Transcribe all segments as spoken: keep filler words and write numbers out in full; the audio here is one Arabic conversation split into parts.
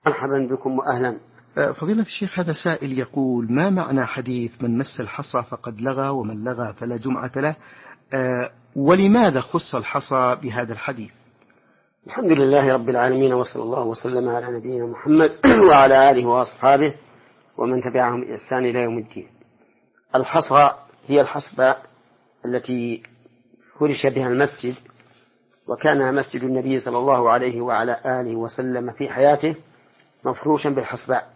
مرحبا بكم وأهلا. فضيلة الشيخ، هذا سائل يقول: ما معنى حديث من مس الحصى فقد لغى ومن لغى فلا جمعة له؟ ولماذا خص الحصى بهذا الحديث؟ الحمد لله رب العالمين، وصلى الله وسلم على نبينا محمد وعلى آله وأصحابه ومن تبعهم بإحسان إلى يوم الدين. الحصى هي الحصبة التي فرش بها المسجد، وكان مسجد النبي صلى الله عليه وعلى آله وسلم في حياته مفروشا بالحصباء.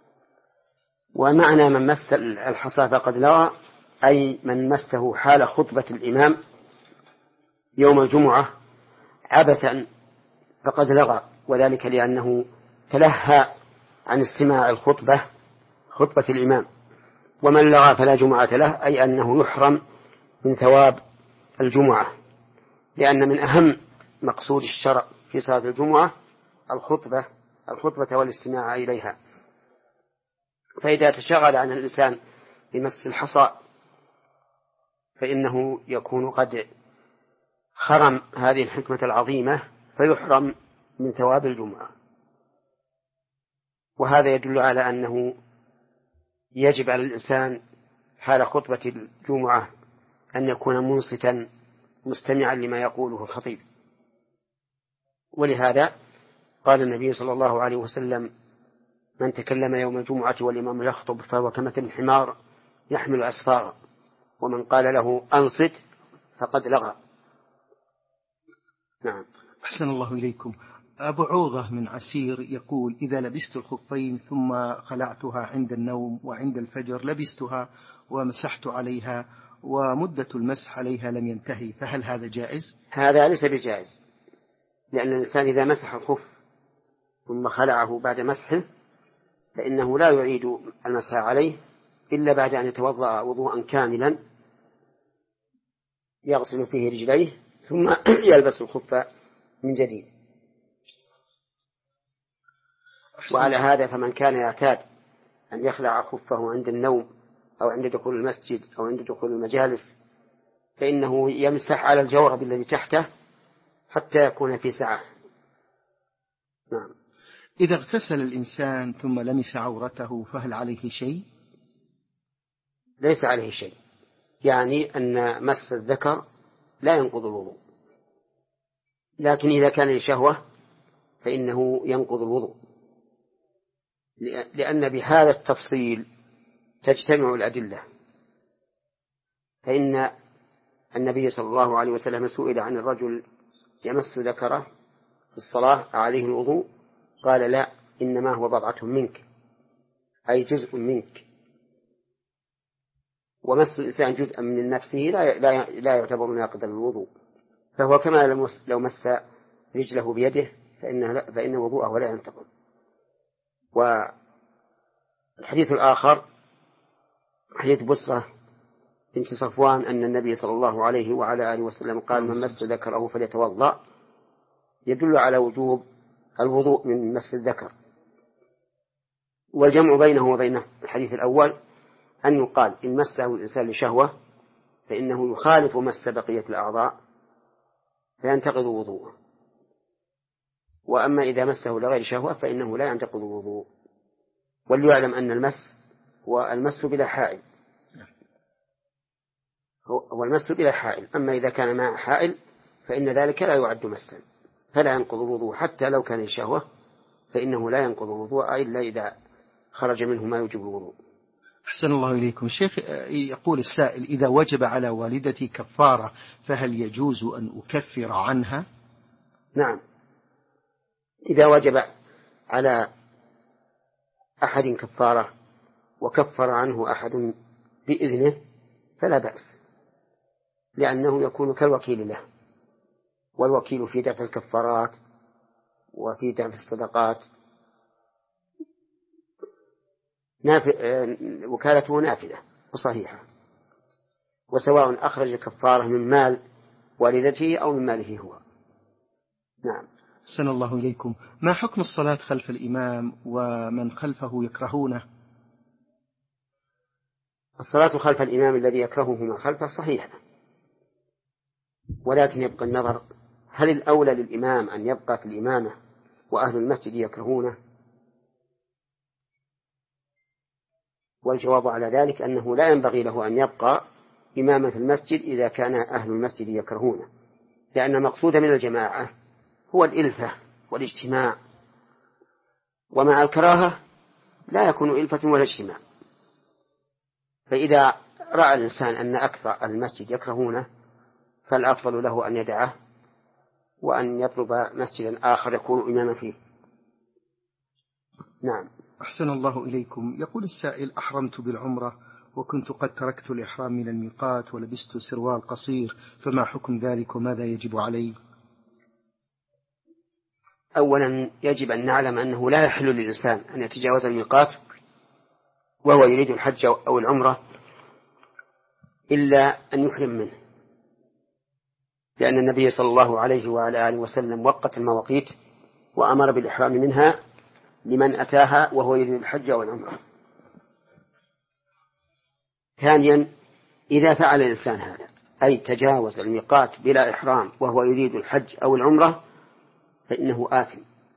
ومعنى من مس الحصى فقد لغى أي من مسه حال خطبة الإمام يوم الجمعة عبثا فقد لغى، وذلك لأنه تلهى عن استماع الخطبة خطبة الإمام. ومن لغى فلا جمعة له أي أنه يحرم من ثواب الجمعة، لأن من أهم مقصود الشرع في صلاة الجمعة الخطبة الخطبة والاستماع إليها. فإذا تشغل عن الإنسان بمس الحصى فإنه يكون قد خرم هذه الحكمة العظيمة فيحرم من ثواب الجمعة. وهذا يدل على أنه يجب على الإنسان حال خطبة الجمعة أن يكون منصتا مستمعا لما يقوله الخطيب. ولهذا قال النبي صلى الله عليه وسلم: من تكلم يوم الجمعة والإمام يخطب فهو كمثل الحمار يحمل أسفارا، ومن قال له أنصت فقد لغى. نعم. أحسن الله إليكم. أبو عوضة من عسير يقول: إذا لبست الخفين ثم خلعتها عند النوم وعند الفجر لبستها ومسحت عليها ومدة المسح عليها لم ينتهي، فهل هذا جائز؟ هذا ليس بجائز، لأن الإنسان إذا مسح الخف ثم خلعه بعد مسحه فإنه لا يعيد المسح عليه إلا بعد أن يتوضأ وضوءا كاملا يغسل فيه رجليه ثم يلبس الخف من جديد. وعلى هذا فمن كان يعتاد أن يخلع خفه عند النوم أو عند دخول المسجد أو عند دخول المجالس فإنه يمسح على الجورب الذي تحته حتى يكون في سعة. نعم. إذا اغتسل الإنسان ثم لمس عورته فهل عليه شيء؟ ليس عليه شيء، يعني أن مس الذكر لا ينقض الوضوء، لكن إذا كان لشهوة فإنه ينقض الوضوء، لأن بهذا التفصيل تجتمع الأدلة. فإن النبي صلى الله عليه وسلم سئل عن الرجل يمس ذكره في الصلاة عليه الوضوء، قال: لا، إنما هو بضعة منك، أي جزء منك. ومس الإنسان جزءا من نفسه لا لا لا يعتبر ناقضا للوضوء، فهو كما لو مس رجله بيده فإن فإن وضوءه لا ينتقض. والحديث الآخر حديث بصرة بنت صفوان أن النبي صلى الله عليه وعلى آله وسلم قال: من مس ذكره فليتوضأ، يدل على وجوب الوضوء من مس الذكر. والجمع بينه وبين الحديث الأول أن يقال: إن مسه الإنسان لشهوة فإنه يخالف مس بقية الأعضاء فينتقض وضوءه، وأما إذا مسه لغير شهوة فإنه لا ينتقض الوضوء. وليعلم أن المس هو المس بلا حائل، هو المس بلا حائل. أما إذا كان مع حائل فإن ذلك لا يعد مسا فلا ينقض الوضوء، حتى لو كان لشهوة فإنه لا ينقض الوضوء إلا إذا خرج منه ما يوجب الوضوء. أحسن الله إليكم. شيخ، يقول السائل: إذا وجب على والدتي كفارة فهل يجوز أن أكفر عنها؟ نعم، إذا وجب على أحد كفارة وكفر عنه أحد بإذنه فلا بأس، لأنه يكون كالوكيل له، والوكيل في دفع الكفارات وفي دفع الصدقات وكالته نافذة وصحيحة، وسواء أخرج كفارة من مال والدته أو من ماله هو. نعم. أحسن الله إليكم. ما حكم الصلاة خلف الإمام ومن خلفه يكرهونه؟ الصلاة خلف الإمام الذي يكرهه من خلفه صحيحة، ولكن يبقى النظر: هل الأولى للإمام أن يبقى في الإمامة وأهل المسجد يكرهونه، والجواب على ذلك أنه لا ينبغي له أن يبقى إماما في المسجد إذا كان أهل المسجد يكرهونه، لأن المقصود من الجماعة هو الإلفة والاجتماع، ومع الكراهة لا يكون إلفة ولا اجتماع. فإذا رأى الإنسان أن أكثر المسجد يكرهونه فالأفضل له أن يدعه وأن يطلب مسجدا آخر يكون إماما فيه. نعم. أحسن الله إليكم. يقول السائل: أحرمت بالعمرة وكنت قد تركت الإحرام من الميقات ولبست سروال قصير، فما حكم ذلك وماذا يجب علي؟ أولا يجب أن نعلم أنه لا يحل للإنسان أن يتجاوز الميقات وهو يريد الحج أو العمرة إلا أن يحرم منه، لأن النبي صلى الله عليه وعلى آله وسلم وقت المواقيت وأمر بالإحرام منها لمن أتاها وهو يريد الحج أو العمرة. ثانيا إذا فعل الإنسان هذا أي تجاوز الميقات بلا إحرام وهو يريد الحج أو العمرة فإنه آثم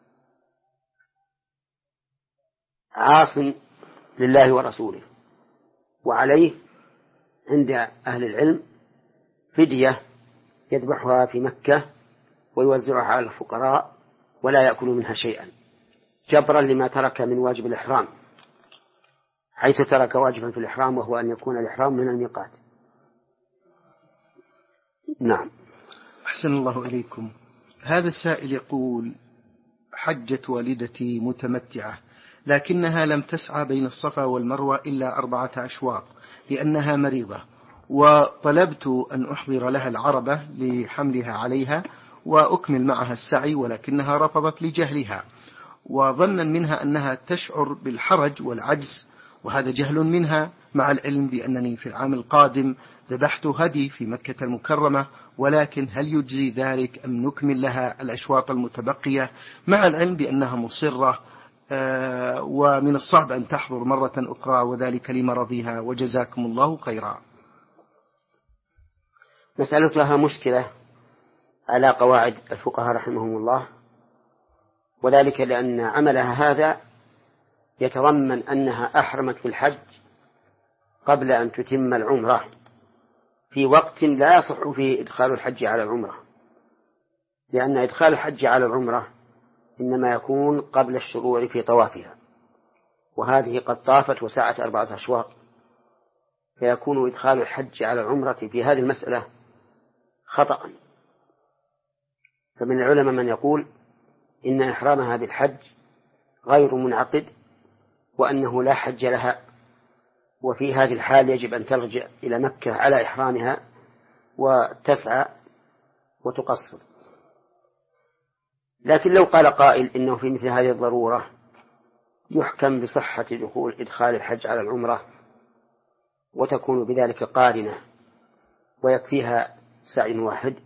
عاص لله ورسوله، وعليه عند أهل العلم فدية يذبحها في مكة ويوزعها على الفقراء ولا يأكل منها شيئا جبرا لما ترك من واجب الإحرام، حيث ترك واجبا في الإحرام وهو أن يكون الإحرام من الميقات. نعم. أحسن الله إليكم. هذا السائل يقول: حجت والدتي متمتعة لكنها لم تسعى بين الصفا والمروة إلا أربعة أشواط لأنها مريضة، وطلبت أن أحضر لها العربة لحملها عليها وأكمل معها السعي، ولكنها رفضت لجهلها وظنا منها أنها تشعر بالحرج والعجز، وهذا جهل منها، مع العلم بأنني في العام القادم ذبحت هدي في مكة المكرمة، ولكن هل يجزي ذلك أم نكمل لها الأشواط المتبقية، مع العلم بأنها مصرة آه ومن الصعب أن تحضر مرة أخرى وذلك لمرضها، وجزاكم الله خيرا. مسألتها مشكلة على قواعد الفقهاء رحمهم الله، وذلك لأن عملها هذا يتضمن أنها أحرمت في الحج قبل أن تتم العمرة في وقت لا يصح فيه إدخال الحج على العمرة، لأن إدخال الحج على العمرة إنما يكون قبل الشروع في طوافها، وهذه قد طافت وسعت أربعة أشواط، فيكون إدخال الحج على العمرة في هذه المسألة خطأ. فمن العلماء من يقول إن إحرامها بالحج غير منعقد وأنه لا حج لها، وفي هذه الحال يجب أن ترجع إلى مكة على إحرامها وتسعى وتقصر. لكن لو قال قائل إنه في مثل هذه الضرورة يحكم بصحة دخول إدخال الحج على العمرة وتكون بذلك قارنة ويكفيها سعي واحد،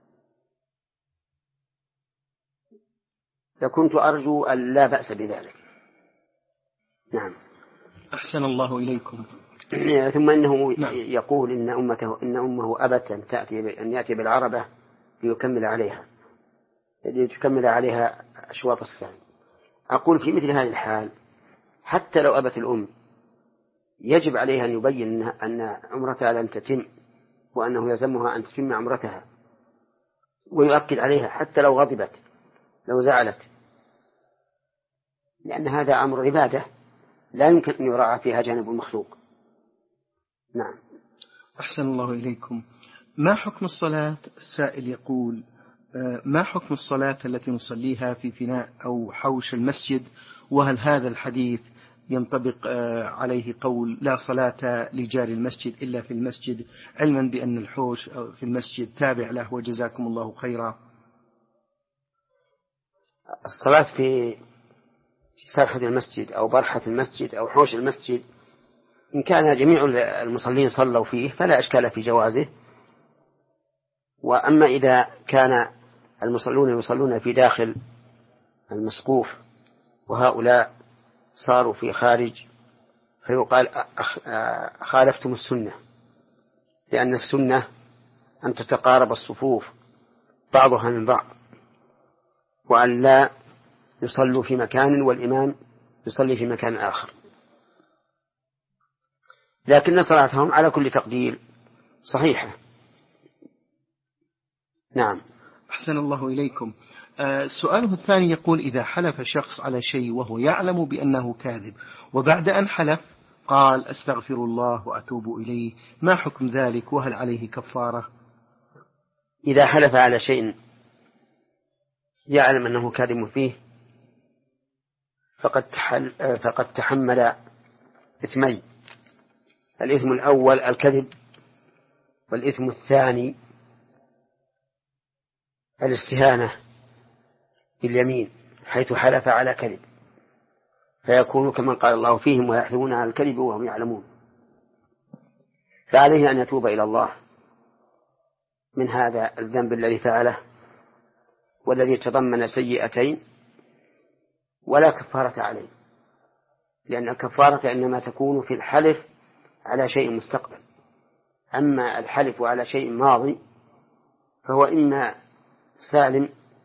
فكنت أرجو أن لا بأس بذلك. نعم. أحسن الله إليكم. ثم إنه نعم. يقول إن أمته إن أمه أبت أن تأتي أن يأتي بالعربة ليكمل عليها لتكمل عليها أشواط السعي. أقول في مثل هذه الحال حتى لو أبت الأم يجب عليها أن يبين أن عمرتها لم تتم وأنه يلزمها أن تتم عمرتها، ويؤكد عليها حتى لو غضبت لو زعلت، لأن هذا أمر عبادة لا يمكن أن يراعى فيها جانب المخلوق. نعم. أحسن الله إليكم. ما حكم الصلاة؟ السائل يقول: ما حكم الصلاة التي نصليها في فناء أو حوش المسجد، وهل هذا الحديث ينطبق عليه قول لا صلاة لجار المسجد إلا في المسجد، علما بأن الحوش في المسجد تابع له، وجزاكم الله خيرا. الصلاة في ساحة المسجد أو برحة المسجد أو حوش المسجد إن كان جميع المصلين صلوا فيه فلا إشكال في جوازه، وأما إذا كان المصلون يصلون في داخل المسقوف وهؤلاء صاروا في خارج فيقال خالفتم السنة، لأن السنة أن تتقارب الصفوف بعضها من بعض، وأن لا يصلوا في مكان والإمام يصلي في مكان آخر. لكن صلاتهم على كل تقدير صحيحة. نعم. أحسن الله إليكم. آه سؤاله الثاني يقول: إذا حلف شخص على شيء وهو يعلم بأنه كاذب، وبعد أن حلف قال أستغفر الله وأتوب إليه، ما حكم ذلك، وهل عليه كفارة؟ إذا حلف على شيء يعلم أنه كاذب فيه فقد, تحل فقد تحمل إثمين: الإثم الأول الكذب، والإثم الثاني الاستهانة باليمين حيث حلف على كذب، فيكون كمن قال الله فيهم ويحلفون على الكذب وهم يعلمون. فعليه أن يتوب إلى الله من هذا الذنب الذي فعله والذي تضمن سيئتين، ولا كفارة عليه، لأن الكفارة إنما تكون في الحلف على شيء مستقبل. أما الحلف على شيء ماضي فهو إما سالم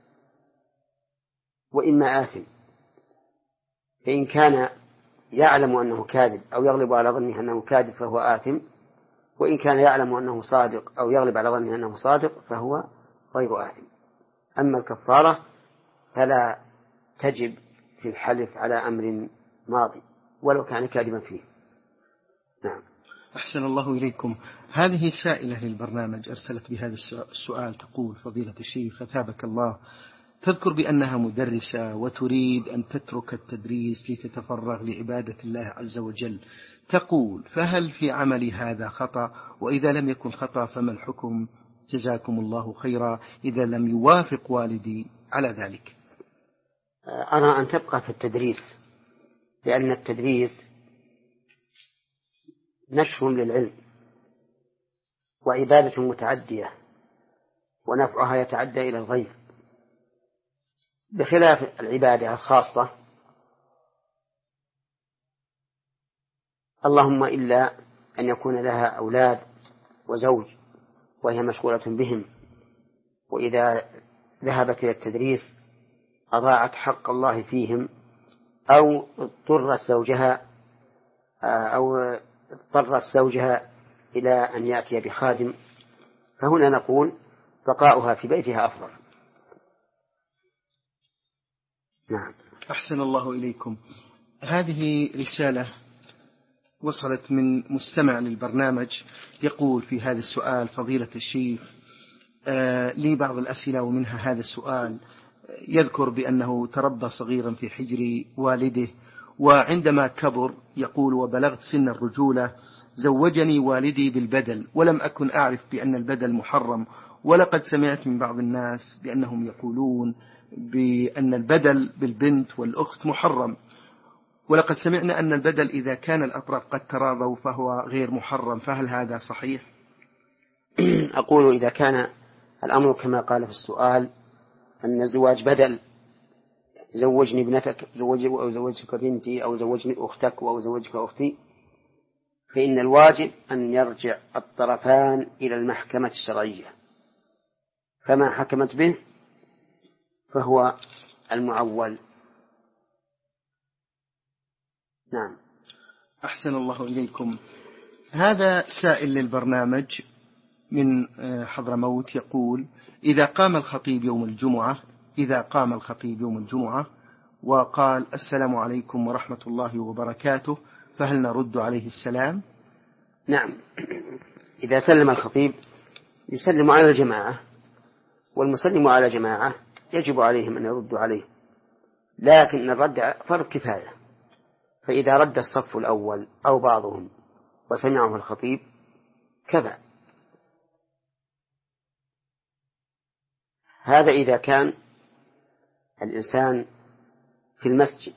وإما آثم، فإن كان يعلم أنه كاذب أو يغلب على ظنه أنه كاذب فهو آثم، وإن كان يعلم أنه صادق أو يغلب على ظنه أنه صادق فهو غير آثم. أما الكفارة فلا تجب في الحلف على أمر ماضي ولو كان كاذبا فيه. نعم. أحسن الله إليكم. هذه سائلة للبرنامج أرسلت بهذا السؤال، تقول: فضيلة الشيخ أثابك الله، تذكر بأنها مدرسة وتريد أن تترك التدريس لتتفرغ لعبادة الله عز وجل، تقول: فهل في عملي هذا خطأ؟ وإذا لم يكن خطأ فما الحكم؟ جزاكم الله خيرا إذا لم يوافق والدي على ذلك. أرى أن تبقى في التدريس، لأن التدريس نشر للعلم وعبادة متعدية ونفعها يتعدى إلى الغير، بخلاف العبادة الخاصة، اللهم إلا أن يكون لها أولاد وزوج وهي مشغولة بهم، وإذا ذهبت إلى التدريس أضاعت حق الله فيهم، أو اضطرت زوجها أو اضطرت زوجها إلى أن يأتي بخادم، فهنا نقول بقاؤها في بيتها أفضل. نعم. أحسن الله إليكم. هذه رسالة وصلت من مستمع للبرنامج، يقول في هذا السؤال: فضيلة الشيخ، آه لي بعض الأسئلة ومنها هذا السؤال. يذكر بأنه تربى صغيرا في حجر والده، وعندما كبر يقول: وبلغت سن الرجولة زوجني والدي بالبدل، ولم أكن أعرف بأن البدل محرم، ولقد سمعت من بعض الناس بأنهم يقولون بأن البدل بالبنت والأخت محرم، ولقد سمعنا أن البدل إذا كان الأطراف قد تراضوا فهو غير محرم، فهل هذا صحيح؟ أقول إذا كان الأمر كما قال في السؤال أن الزواج بدل، زوجني ابنتك زوج أو زوجك بنتي أو زوجني أختك أو زوجك أختي، فإن الواجب أن يرجع الطرفان إلى المحكمة الشرعية، فما حكمت به فهو المعول. نعم. أحسن الله إليكم. هذا سائل للبرنامج من حضرموت يقول: إذا قام الخطيب يوم الجمعة إذا قام الخطيب يوم الجمعة وقال: السلام عليكم ورحمة الله وبركاته، فهل نرد عليه السلام؟ نعم. إذا سلم الخطيب يسلم على الجماعة، والمسلم على جماعة يجب عليهم أن يردوا عليه، لكن الرد فرض كفاية، فإذا رد الصف الأول أو بعضهم وسمعه الخطيب كفى. هذا إذا كان الإنسان في المسجد.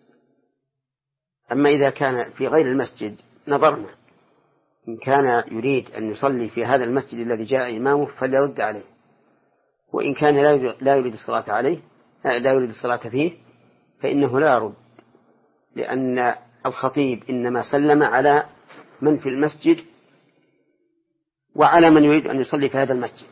أما إذا كان في غير المسجد نظرنا، إن كان يريد أن يصلي في هذا المسجد الذي جاء إمامه فليرد عليه، وإن كان لا يريد الصلاة عليه لا يريد الصلاة فيه فإنه لا يرد، لأن الخطيب إنما سلم على من في المسجد وعلى من يريد أن يصلي في هذا المسجد.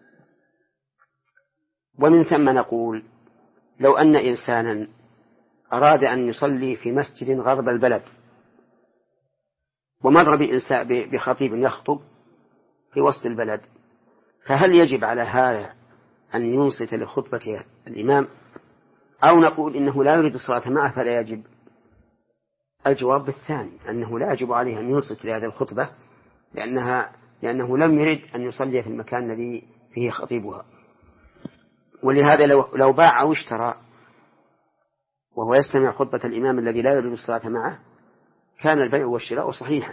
ومن ثم نقول: لو أن إنسانا أراد أن يصلي في مسجد غرب البلد ومر بإنسان بخطيب يخطب في وسط البلد، فهل يجب على هذا أن ينصت لخطبة الإمام، أو نقول إنه لا يريد الصلاة معه فلا يجب؟ الجواب بالثاني، أنه لا يجب عليه أن ينصت لهذه الخطبة، لأنها لأنه لم يرد أن يصلي في المكان الذي فيه خطيبها. ولهذا لو, لو باع أو اشترى وهو يستمع خطبة الإمام الذي لا يريد الصلاة معه، كان البيع والشراء صحيحا،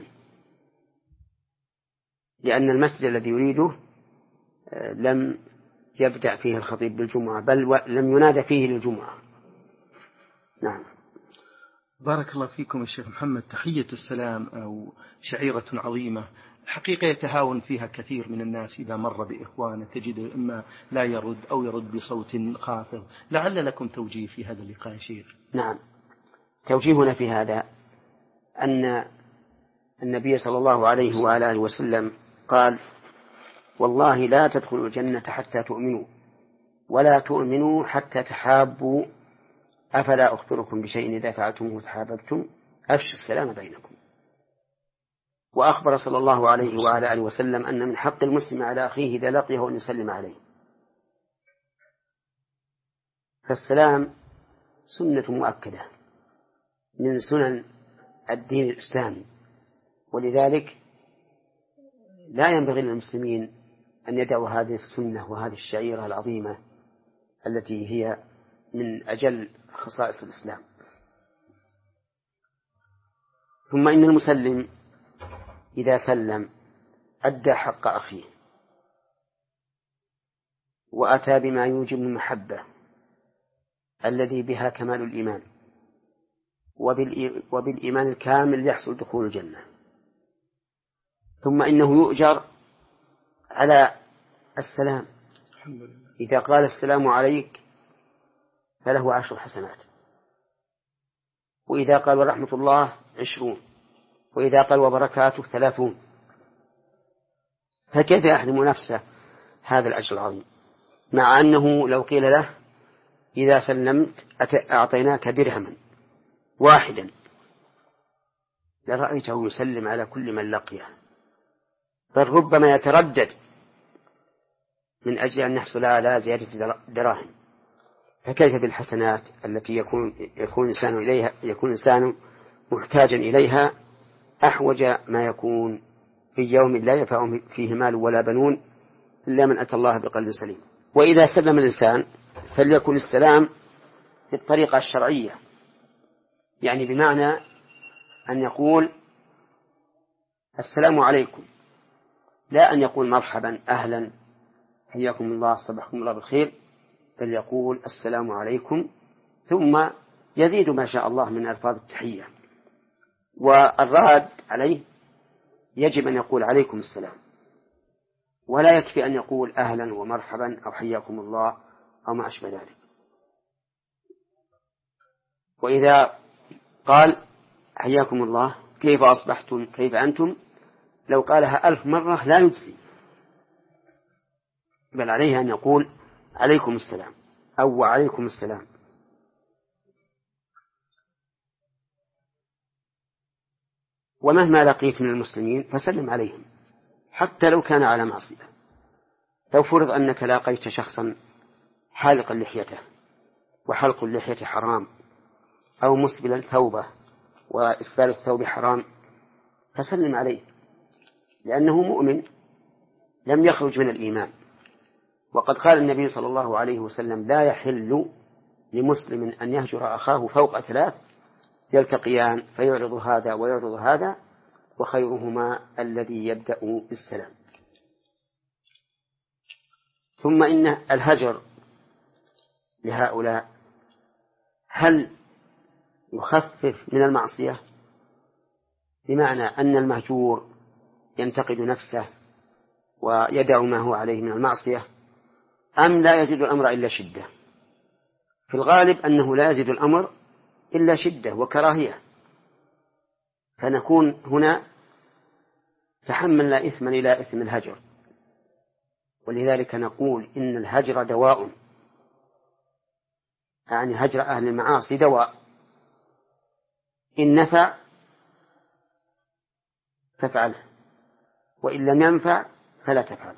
لأن المسجد الذي يريده لم يبدأ فيه الخطيب بالجمعة، بل لم ينادى فيه للجمعة. نعم. بارك الله فيكم يا شيخ محمد. تحية السلام أو شعيرة عظيمة حقيقة يتهاون فيها كثير من الناس إذا مر بإخوانه، تجد إما لا يرد أو يرد بصوت خافض. لعل لكم توجيه في هذا اللقاء يا شيخ. نعم، توجيهنا في هذا أن النبي صلى الله عليه وآله وسلم قال: والله لا تدخلوا الجنة حتى تؤمنوا، ولا تؤمنوا حتى تحابوا، أفلا أخبركم بشيء إذا فعلتموه تحاببتم، أفشوا السلام بينكم. وأخبر صلى الله عليه وعلى آله وسلم أن من حق المسلم على أخيه إذا لقيه أن يسلم عليه. فالسلام سنة مؤكدة من سنن الدين الإسلامي، ولذلك لا ينبغي للمسلمين أن يدعوا هذه السنة وهذه الشعيرة العظيمة التي هي من أجل خصائص الإسلام. ثم إن المسلم إذا سلم أدى حق أخيه وأتى بما يوجب المحبة الذي بها كمال الإيمان، وبالإيمان الكامل يحصل دخول الجنة. ثم إنه يؤجر على السلام، إذا قال السلام عليك فله عشر حسنات، وإذا قال ورحمة الله عشرون، وإذا قال وبركاته ثلاثون. فكيف يحرم نفسه هذا الأجر العظيم، مع أنه لو قيل له إذا سلمت أعطيناك درهما واحدا لرأيته يسلم على كل من لقيه، بل ربما يتردد من أجل أن يحصل على زيادة دراهم. فكيف بالحسنات التي يكون يكون الإنسان إليها يكون الإنسان محتاجا إليها أحوج ما يكون في يوم لا ينفع فيه مال ولا بنون إلا من أتى الله بقلب سليم. وإذا سلم الإنسان فليكن السلام بالطريقة الشرعية، يعني بمعنى أن يقول السلام عليكم، لا أن يقول مرحبا أهلا حياكم الله صبحكم الله بالخير، بل يقول السلام عليكم ثم يزيد ما شاء الله من ألفاظ التحية. والراد عليه يجب أن يقول عليكم السلام، ولا يكفي أن يقول أهلا ومرحبا أو حياكم الله أو ما أشبه ذلك. وإذا قال حياكم الله كيف أصبحتم كيف أنتم، لو قالها ألف مرة لا يجزي، بل عليه أن يقول عليكم السلام أو وعليكم السلام. ومهما لقيت من المسلمين فسلم عليهم حتى لو كان على معصية. لو فرض أنك لاقيت شخصا حالقا لحيته وحلق اللحية حرام، أو مسبلا ثوبه وإسبال الثوب حرام، فسلم عليه، لأنه مؤمن لم يخرج من الإيمان. وقد قال النبي صلى الله عليه وسلم لا يحل لمسلم أن يهجر أخاه فوق ثلاث يلتقيان فيعرض هذا ويعرض هذا وخيرهما الذي يبدأ بالسلام. ثم إن الهجر لهؤلاء هل يخفف من المعصية، بمعنى أن المهجور ينتقد نفسه ويدع ما هو عليه من المعصية، أم لا يزيد الأمر إلا شدة؟ في الغالب أنه لا يزيد الأمر إلا شدة وكراهية، فنكون هنا تحملنا إثما إلى إثم الهجر. ولذلك نقول إن الهجر دواء، يعني هجر أهل المعاصي دواء، إن نفع فافعله، وإن لم ينفع فلا تفعل.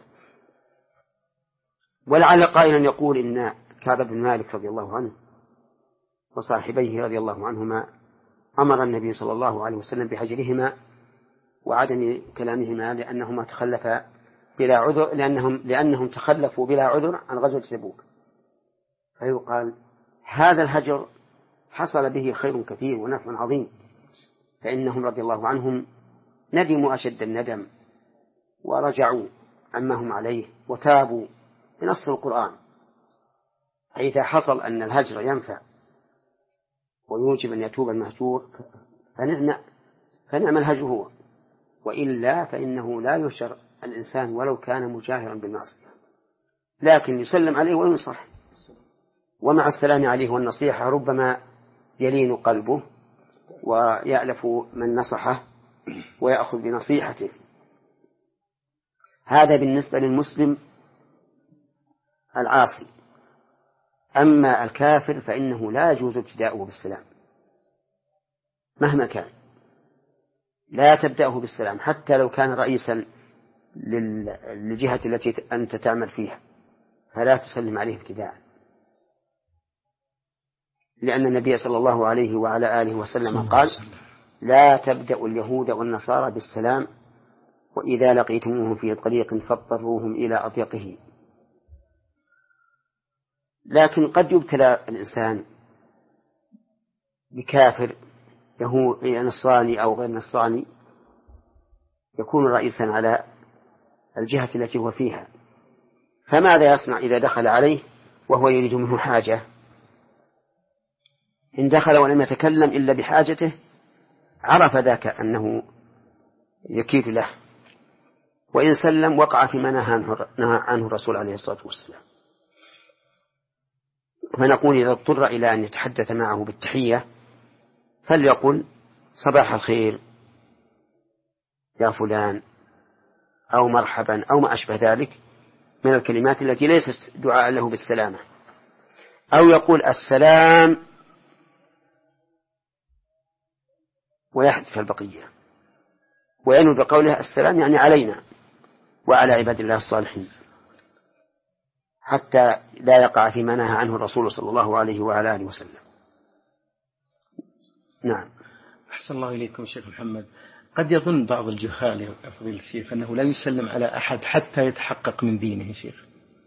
ولعل قائلا يقول إن كعب بن مالك رضي الله عنه وصاحبيه رضي الله عنهما أمر النبي صلى الله عليه وسلم بهجرهما وعدم كلامهما لأنهما تخلفا بلا عذر لأنهم, لأنهم تخلفوا بلا عذر عن غزوة تبوك. فيقال هذا الهجر حصل به خير كثير ونفع عظيم، فإنهم رضي الله عنهم ندموا أشد الندم ورجعوا عما هم عليه وتابوا بنص القرآن. فإذا حصل أن الهجر ينفع ويوجب أن يتوب المهجور فنعم, فنعم الهجر هو، وإلا فإنه لا يهجر الإنسان ولو كان مجاهرا بالمعصية، لكن يسلم عليه وينصح، ومع السلام عليه والنصيحة ربما يلين قلبه ويألف من نصحه ويأخذ بنصيحته. هذا بالنسبة للمسلم العاصي. أما الكافر فإنه لا يجوز ابتداؤه بالسلام مهما كان، لا تبدأه بالسلام حتى لو كان رئيسا للجهة التي أنت تعمل فيها، فلا تسلم عليه ابتداء، لأن النبي صلى الله عليه وعلى آله وسلم قال لا تبدأوا اليهود والنصارى بالسلام، وإذا لقيتموهم في طريق فاضطروهم إلى أضيقه. لكن قد يبتلى الإنسان بكافر يهودي نصراني أو غير نصراني يكون رئيسا على الجهة التي هو فيها، فماذا يصنع إذا دخل عليه وهو يريد منه حاجة؟ إن دخل ولم يتكلم إلا بحاجته عرف ذاك أنه يكيد له، وإن سلم وقع فيما نهى عنه الرسول عليه الصلاة والسلام. فنقول إذا اضطر إلى أن يتحدث معه بالتحية فليقل صباح الخير يا فلان أو مرحبا أو ما أشبه ذلك من الكلمات التي ليست دعاء له بالسلامة، أو يقول السلام ويحذف البقية وينوي بقوله السلام يعني علينا وعلى عباد الله الصالحين، حتى لا يقع فيما نهى عنه الرسول صلى الله عليه وعلى آله وسلم. نعم. أحسن الله إليكم شيخ محمد. قد يظن بعض الجهال يا فضيلة الشيخ أنه لا يسلم على أحد حتى يتحقق من دينه شيخ.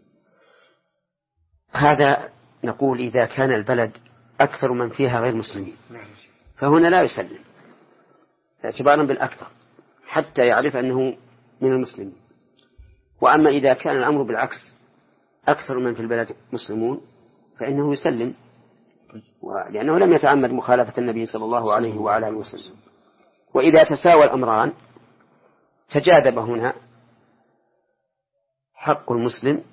هذا نقول إذا كان البلد أكثر من فيها غير مسلمين فهنا لا يسلم اعتبارا بالأكثر حتى يعرف أنه من المسلمين. وأما إذا كان الأمر بالعكس أكثر من في البلد مسلمون فإنه يسلم، لأنه لم يتعمد مخالفة النبي صلى الله عليه وعلى آله وسلم. وإذا تساوى الأمران تجاذب هنا حق المسلم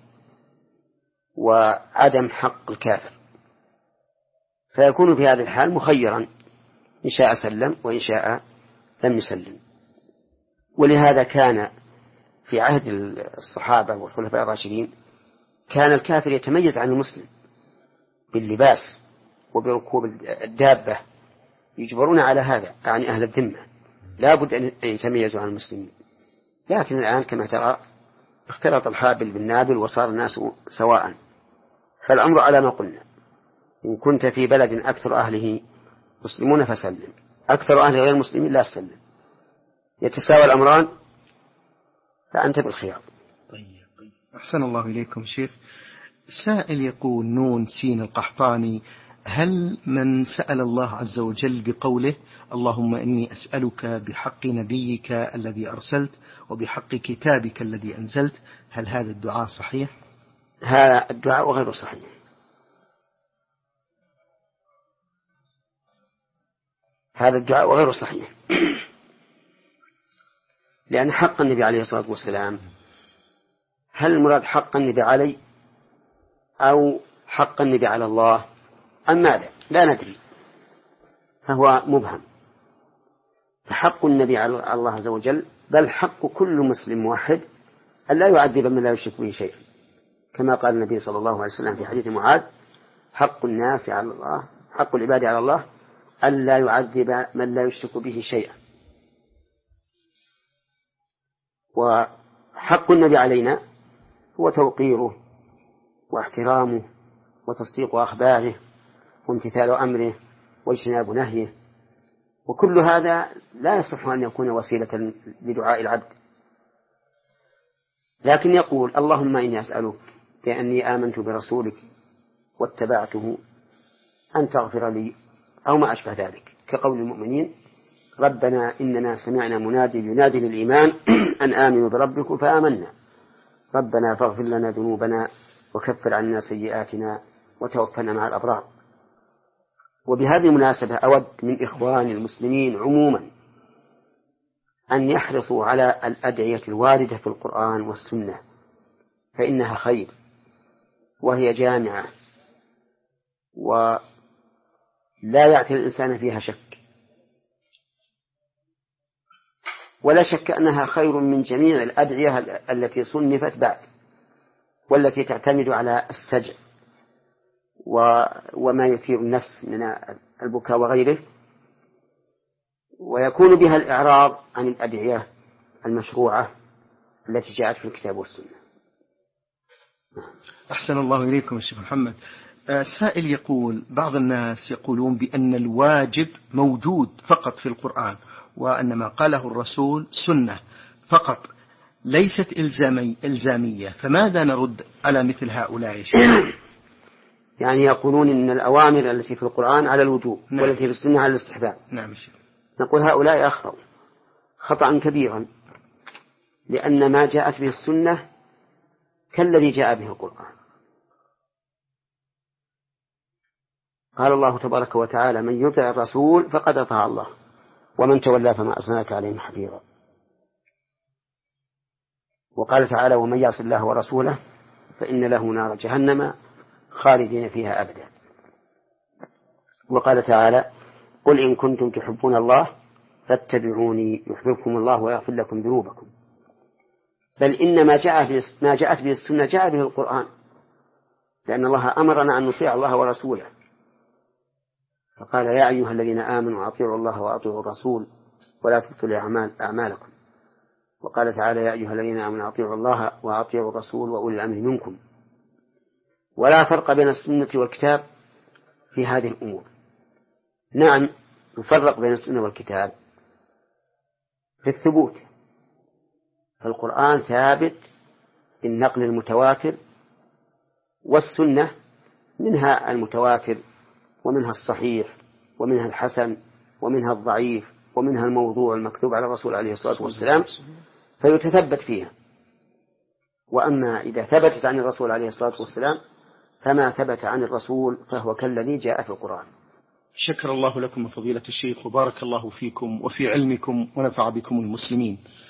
وعدم حق الكافر، فيكون في هذه الحال مخيرا إن شاء سلم وإن شاء لم يسلم. ولهذا كان في عهد الصحابة والخلفاء الراشدين كان الكافر يتميز عن المسلم باللباس وبركوب الدابة، يجبرون على هذا عن أهل الذمة، لا بد أن يتميزوا عن المسلمين. لكن الآن كما ترى اختلط الحابل بالنابل وصار الناس سواء، فالأمر على ما قلنا، إن كنت في بلد أكثر أهله مسلمون فسلم، أكثر أهل غير مسلمين لا تسلم، يتساوى الأمران فأنت بالخيار. طيب طيب. أحسن الله إليكم شيخ. سائل يقول نون سين القحطاني: هل من سأل الله عز وجل بقوله اللهم إني أسألك بحق نبيك الذي أرسلت وبحق كتابك الذي أنزلت، هل هذا الدعاء صحيح؟ هذا الدعاء غير صحيح، هذا الدعاء غير صحيح لأن حق النبي عليه الصلاة والسلام، هل المراد حق النبي علي أو حق النبي على الله أم ماذا؟ لا ندري، فهو مبهم. فحق النبي على الله عز وجل بل حق كل مسلم موحد أن لا يعذب من لا يشرك به شيئا، كما قال النبي صلى الله عليه وسلم في حديث معاذ: حق الناس على الله، حق العباد على الله أن لا يعذب من لا يشرك به شيئا. وحق النبي علينا هو توقيره واحترامه وتصديق أخباره وامتثال أمره واجتناب نهيه، وكل هذا لا يصح أن يكون وسيلة لدعاء العبد. لكن يقول اللهم إني أسألك بأني آمنت برسولك واتبعته أن تغفر لي أو ما أشبه ذلك، كقول المؤمنين ربنا إننا سمعنا منادي ينادي للإيمان أن آمنوا بربكم فآمنا ربنا فاغفر لنا ذنوبنا وكفر عنا سيئاتنا وتوفنا مع الأبرار. وبهذه المناسبة أود من إخوان المسلمين عموما أن يحرصوا على الأدعية الواردة في القرآن والسنة، فإنها خير وهي جامعة ولا يعتل الإنسان فيها شك، ولا شك أنها خير من جميع الأدعية التي صنفت بعد والتي تعتمد على السجع وما يثير النفس من البكاء وغيره، ويكون بها الإعراض عن الأدعية المشروعة التي جاءت في الكتاب والسنة. أحسن الله إليكم الشيخ محمد. السائل يقول بعض الناس يقولون بأن الواجب موجود فقط في القرآن، وأن ما قاله الرسول سنة فقط ليست إلزامي إلزامية، فماذا نرد على مثل هؤلاء يا شيخ؟ يعني يقولون إن الأوامر التي في القرآن على الوجوب نعم. والتي في السنة على الاستحباب. نعم شيخ. نقول هؤلاء أخطأوا خطأ كبيرا، لأن ما جاءت به السنة كالذي جاء به القرآن. قال الله تبارك وتعالى من يطع الرسول فقد أطاع الله ومن تولى فما أرسلناك عليهم حفيظا. وقال تعالى ومن يعص الله ورسوله فإن له نار جهنم خالدين فيها أبدا. وقال تعالى قل إن كنتم تحبون الله فاتبعوني يحببكم الله ويغفر لكم ذنوبكم. بل إن ما جاء ما جاءت به السنة جاء به القرآن، لأن الله أمرنا أن نطيع الله ورسوله، فقال يا أيها الذين آمنوا أطيعوا الله وأطيعوا الرسول ولا تبطلوا أعمال أعمالكم. وقال تعالى يا أيها الذين آمنوا أطيعوا الله وأطيعوا الرسول وأولي الأمر منكم. ولا فرق بين السنة والكتاب في هذه الأمور. نعم نفرق بين السنة والكتاب في الثبوت، فالقرآن ثابت بالنقل المتواتر، والسنة منها المتواتر ومنها الصحيح ومنها الحسن ومنها الضعيف ومنها الموضوع المكتوب على الرسول عليه الصلاة والسلام، فيتثبت فيها. وأما إذا ثبتت عن الرسول عليه الصلاة والسلام فما ثبت عن الرسول فهو كالذي جاء في القرآن. شكر الله لكم فضيلة الشيخ وبارك الله فيكم وفي علمكم ونفع بكم المسلمين.